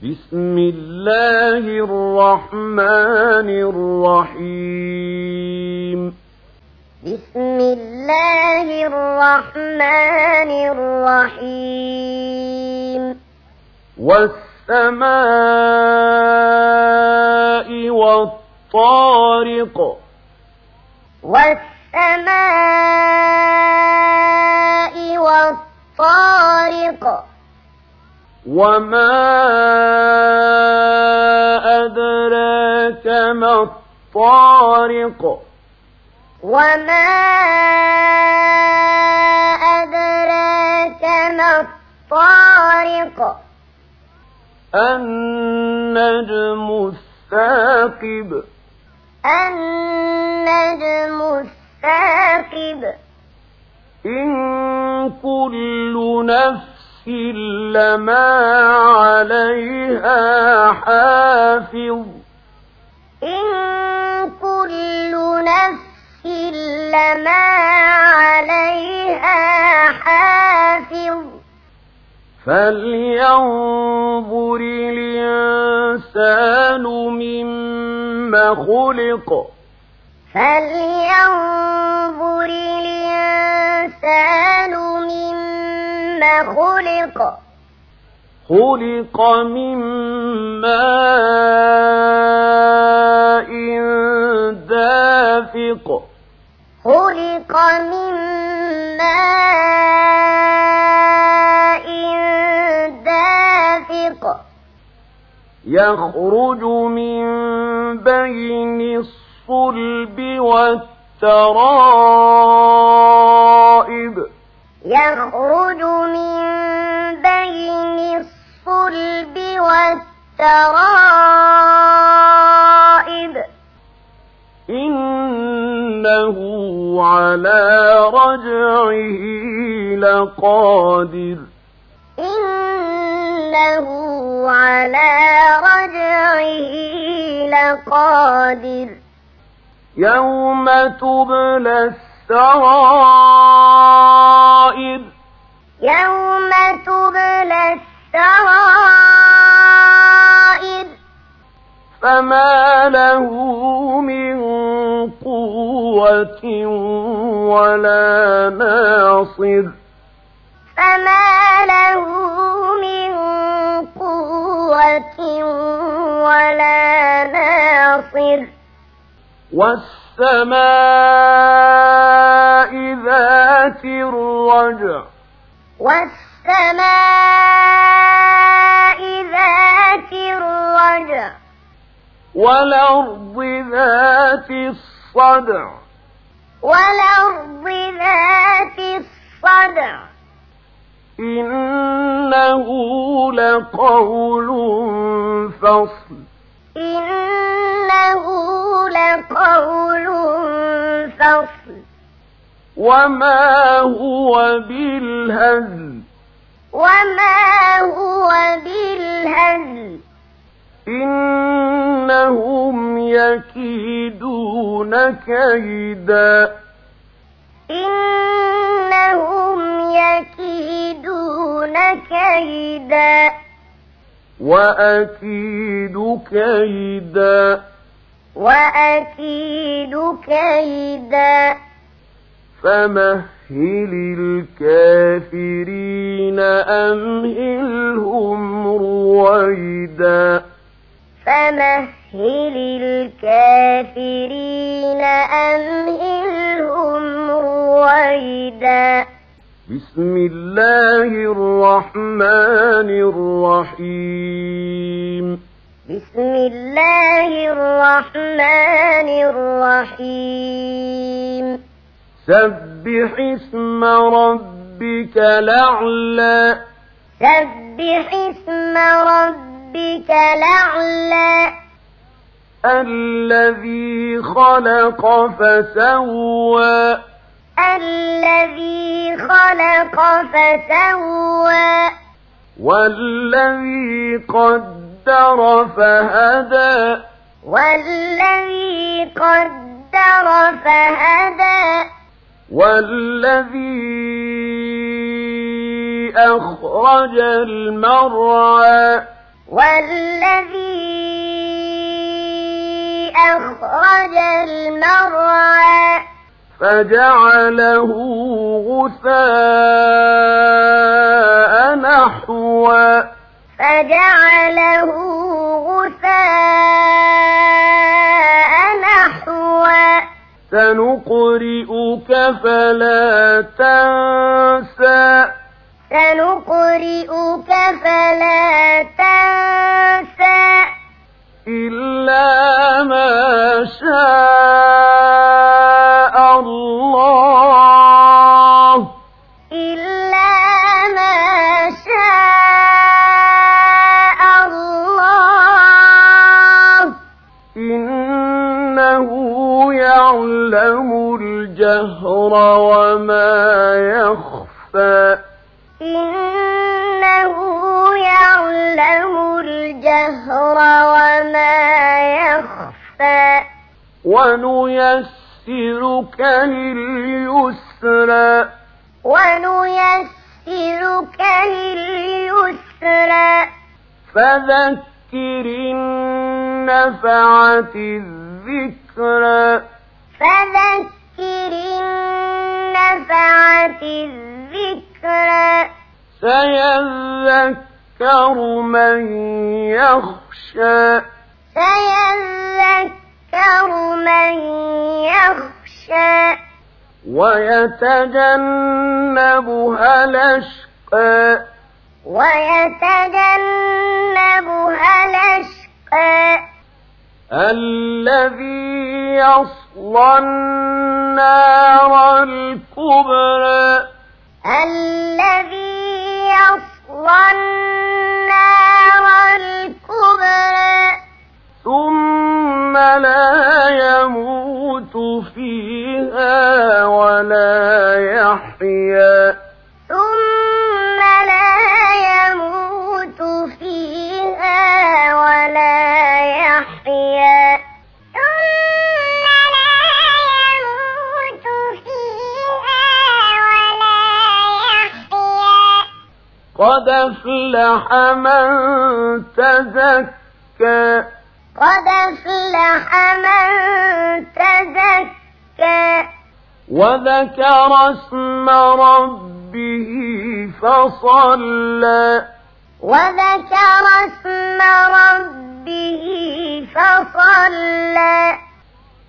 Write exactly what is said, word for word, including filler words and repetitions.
بسم الله الرحمن الرحيم بسم الله الرحمن الرحيم والسماء والطارق والسماء والطارق وما أدراك ما الطارق وما أدراك ما الطارق النجم الثاقب النجم الثاقب إن كل نفس لما عليها حافظ إن كل نفس لما عليها حافظ فلينظر الإنسان مما خلق فلينظر الإنسان مما خلق خلق من ماء دافق خلق من ماء دافق يخرج من بين الصلب والترائب يخرج من بين الصلب والترائب إنه على رجعه لقادر إنه على رجعه لقادر يوم تبلى السرائر يوم تبلى السرائر فما له من قوة ولا ناصر فما له من قوة ولا ناصر والسماء ذات الرجع والسماء ذات الرجع والأرض ذات الصدع والأرض ذات الصدع إنه لقول فصل إنه لقول فصل وما هو بالهزل وما هو بالهزل إنهم يكيدون كيدا إنهم يكيدون كيدا وأكيد كيدا وأكيد كيدا فمهل الكافرين أمهلهم رويدا فمهل الكافرين أمهلهم رويدا بسم الله الرحمن الرحيم بسم الله الرحمن الرحيم سبح اسم ربك الأعلى سبح اسم ربك الأعلى الذي خلق فسوى الذي خلق فسوى والذي قدر فهدى والذي قدر فهدى والذي أخرج المرعى والذي أخرج المرعى فجعله غثاء نحوا فجعله غثاء نحوا سنقرئك فلا تنسى سنقرئك فلا تنسى إلا ما شاء الله إلا ما شاء الله إنه يعلم الجهر وما يخفى إنه يعلم الجهر وما يخفى ونيسرك لليسرى ونيسرك لليسرى فذكر إن نفعت الذكرى فذكر إن نفعت الذكرى سيذكر من يخشى سيذكر من يخشى ويتجنبها الأشقى ويتجنبها الأشقى الذي يصلى النار الكبرى الذي يصلى النار الكبرى ثم لا يموت فيها ولا يحيا ثم لا يموت فيها ولا يحيا ثم لا يموت فيها ولا يحيا قد أفلح من تزكى قد أفلح من تزكى وذكر اسم ربه فصلى وذكر اسم ربه فصلى